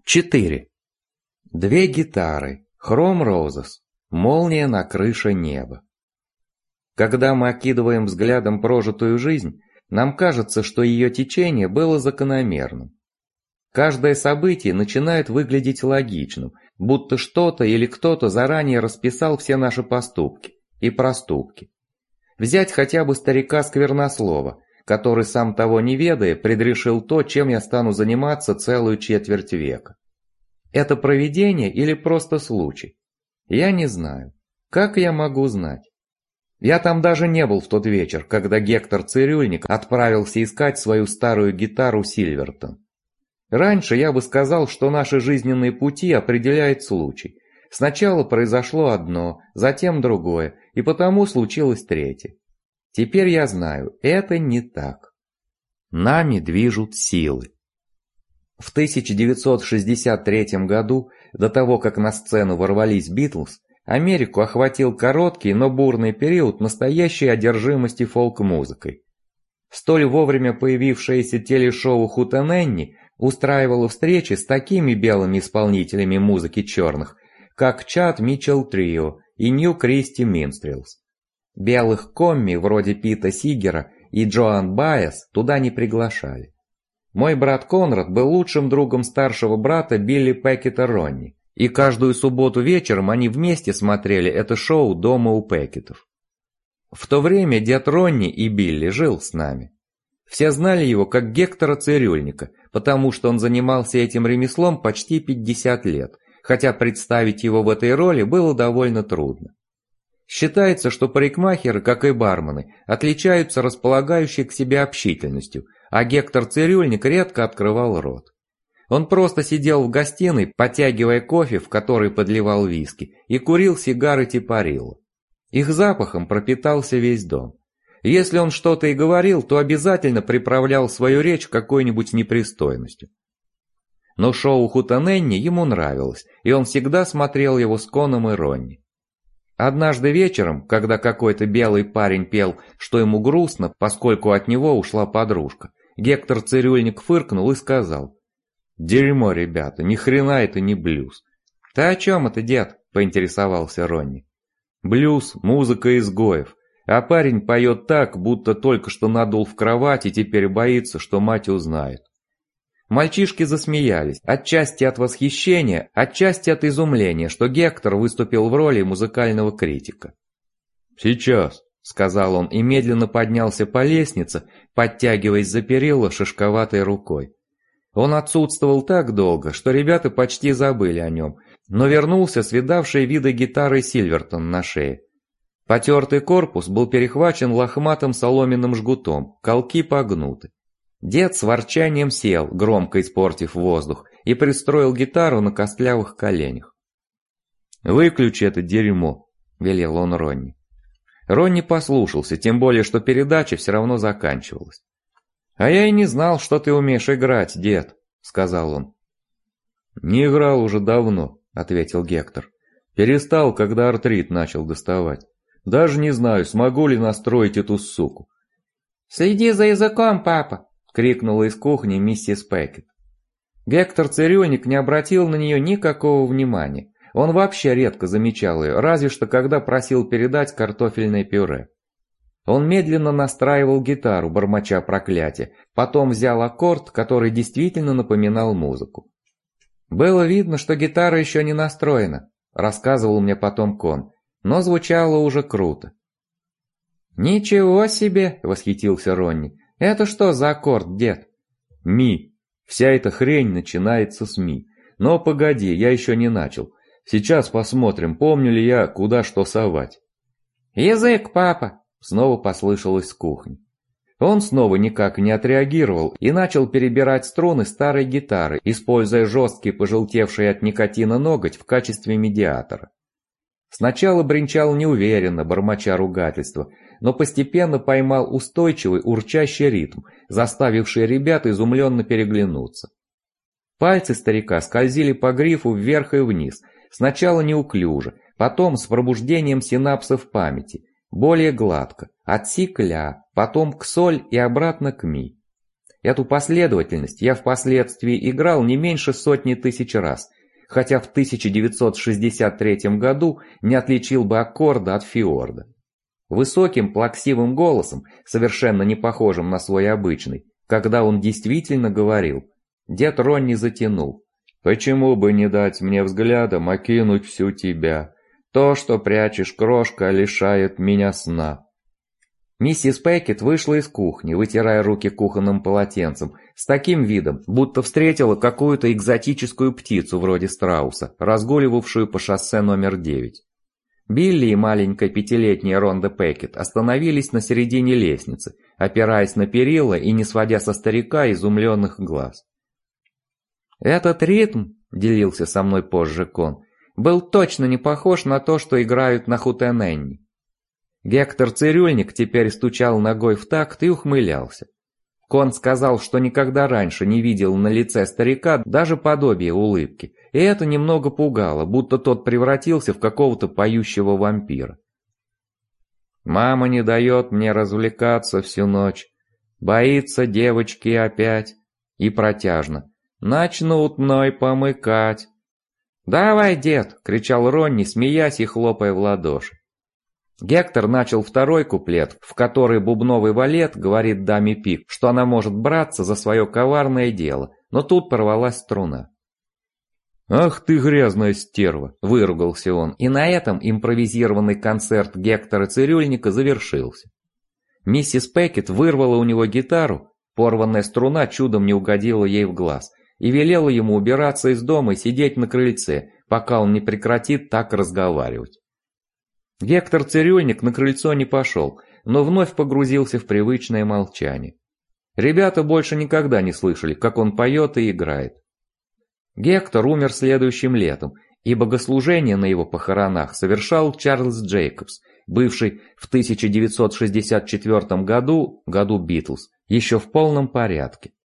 4. Две гитары, Chrome Roses, молния на крыше неба. Когда мы окидываем взглядом прожитую жизнь, нам кажется, что ее течение было закономерным. Каждое событие начинает выглядеть логичным, будто что-то или кто-то заранее расписал все наши поступки и проступки. Взять хотя бы старика Сквернослова, который, сам того не ведая, предрешил то, чем я стану заниматься целую четверть века. Это провидение или просто случай? Я не знаю. Как я могу знать? Я там даже не был в тот вечер, когда Гектор Цирюльник отправился искать свою старую гитару Сильвертон. Раньше я бы сказал, что наши жизненные пути определяет случай. Сначала произошло одно, затем другое, и потому случилось третье. Теперь я знаю, это не так. Нами движут силы. В 1963 году, до того, как на сцену ворвались Битлз, Америку охватил короткий, но бурный период настоящей одержимости фолк-музыкой. Столь вовремя появившееся телешоу «Хутененни» устраивало встречи с такими белыми исполнителями музыки черных, как Чад Митчелл Трио и Нью Кристи Минстрелс. Белых комми вроде Пита Сигера и Джоан Баэс туда не приглашали. Мой брат Конрад был лучшим другом старшего брата Билли Пеккета Ронни, и каждую субботу вечером они вместе смотрели это шоу дома у Пеккетов. В то время дед Ронни и Билли жил с нами. Все знали его как Гектора Цирюльника, потому что он занимался этим ремеслом почти 50 лет, хотя представить его в этой роли было довольно трудно. Считается, что парикмахеры, как и бармены, отличаются располагающей к себе общительностью, а Гектор Цирюльник редко открывал рот. Он просто сидел в гостиной, потягивая кофе, в который подливал виски, и курил сигары Типарило. Их запахом пропитался весь дом. Если он что-то и говорил, то обязательно приправлял свою речь какой-нибудь непристойностью. Но шоу «Хутененни» ему нравилось, и он всегда смотрел его с Коном и Ронни. Однажды вечером, когда какой-то белый парень пел, что ему грустно, поскольку от него ушла подружка, Гектор Цирюльник фыркнул и сказал: «Дерьмо, ребята, ни хрена это не блюз». «Ты о чем это, дед?» – поинтересовался Ронни. «Блюз – музыка изгоев, а парень поет так, будто только что надул в кровать и теперь боится, что мать узнает». Мальчишки засмеялись, отчасти от восхищения, отчасти от изумления, что Гектор выступил в роли музыкального критика. «Сейчас», — сказал он и медленно поднялся по лестнице, подтягиваясь за перила шишковатой рукой. Он отсутствовал так долго, что ребята почти забыли о нем, но вернулся с видавшей виды гитарой Сильвертон на шее. Потертый корпус был перехвачен лохматым соломенным жгутом, колки погнуты. Дед с ворчанием сел, громко испортив воздух, и пристроил гитару на костлявых коленях. «Выключи это дерьмо», — велел он Ронни. Ронни послушался, тем более, что передача все равно заканчивалась. «А я и не знал, что ты умеешь играть, дед», — сказал он. «Не играл уже давно», — ответил Гектор. «Перестал, когда артрит начал доставать. Даже не знаю, смогу ли настроить эту суку». «Следи за языком, папа!» — крикнула из кухни миссис Пеккет. Гектор Цирюльник не обратил на нее никакого внимания. Он вообще редко замечал ее, разве что когда просил передать картофельное пюре. Он медленно настраивал гитару, бормоча проклятия, потом взял аккорд, который действительно напоминал музыку. «Было видно, что гитара еще не настроена», — рассказывал мне потом Кон, но звучало уже круто. «Ничего себе!» — восхитился Ронни. «Это что за аккорд, дед?» «Ми. Вся эта хрень начинается с ми. Но погоди, я еще не начал. Сейчас посмотрим, помню ли я, куда что совать». «Язык, папа!» — снова послышалось с кухни. Он снова никак не отреагировал и начал перебирать струны старой гитары, используя жесткий пожелтевший от никотина ноготь в качестве медиатора. Сначала бренчал неуверенно, бормоча ругательства, но постепенно поймал устойчивый урчащий ритм, заставивший ребят изумленно переглянуться. Пальцы старика скользили по грифу вверх и вниз, сначала неуклюже, потом с пробуждением синапсов памяти, более гладко, от си к ля, потом к соль и обратно к ми. Эту последовательность я впоследствии играл не меньше сотни тысяч раз, хотя в 1963 году не отличил бы аккорда от фиорда. Высоким плаксивым голосом, совершенно не похожим на свой обычный, когда он действительно говорил, дед Ронни затянул. «Почему бы не дать мне взглядом окинуть всю тебя? То, что прячешь, крошка, лишает меня сна». Миссис Пекет вышла из кухни, вытирая руки кухонным полотенцем, с таким видом, будто встретила какую-то экзотическую птицу вроде страуса, разгуливавшую по шоссе номер 9. Билли и маленькая пятилетняя Ронда Пекет остановились на середине лестницы, опираясь на перила и не сводя со старика изумленных глаз. «Этот ритм», — делился со мной позже Кон, — «был точно не похож на то, что играют на хутененни». Гектор Цирюльник теперь стучал ногой в такт и ухмылялся. Кон сказал, что никогда раньше не видел на лице старика даже подобия улыбки, и это немного пугало, будто тот превратился в какого-то поющего вампира. «Мама не дает мне развлекаться всю ночь. Боится девочки опять». И протяжно. «Начнут мной помыкать». «Давай, дед!» — кричал Ронни, смеясь и хлопая в ладоши. Гектор начал второй куплет, в который бубновый валет говорит даме Пик, что она может браться за свое коварное дело, но тут порвалась струна. «Ах ты грязная стерва!» – выругался он, и на этом импровизированный концерт Гектора Цирюльника завершился. Миссис Пекет вырвала у него гитару, порванная струна чудом не угодила ей в глаз, и велела ему убираться из дома и сидеть на крыльце, пока он не прекратит так разговаривать. Гектор Цирюльник на крыльцо не пошел, но вновь погрузился в привычное молчание. Ребята больше никогда не слышали, как он поет и играет. Гектор умер следующим летом, и богослужение на его похоронах совершал Чарльз Джейкобс, бывший в 1964 году Битлз, еще в полном порядке.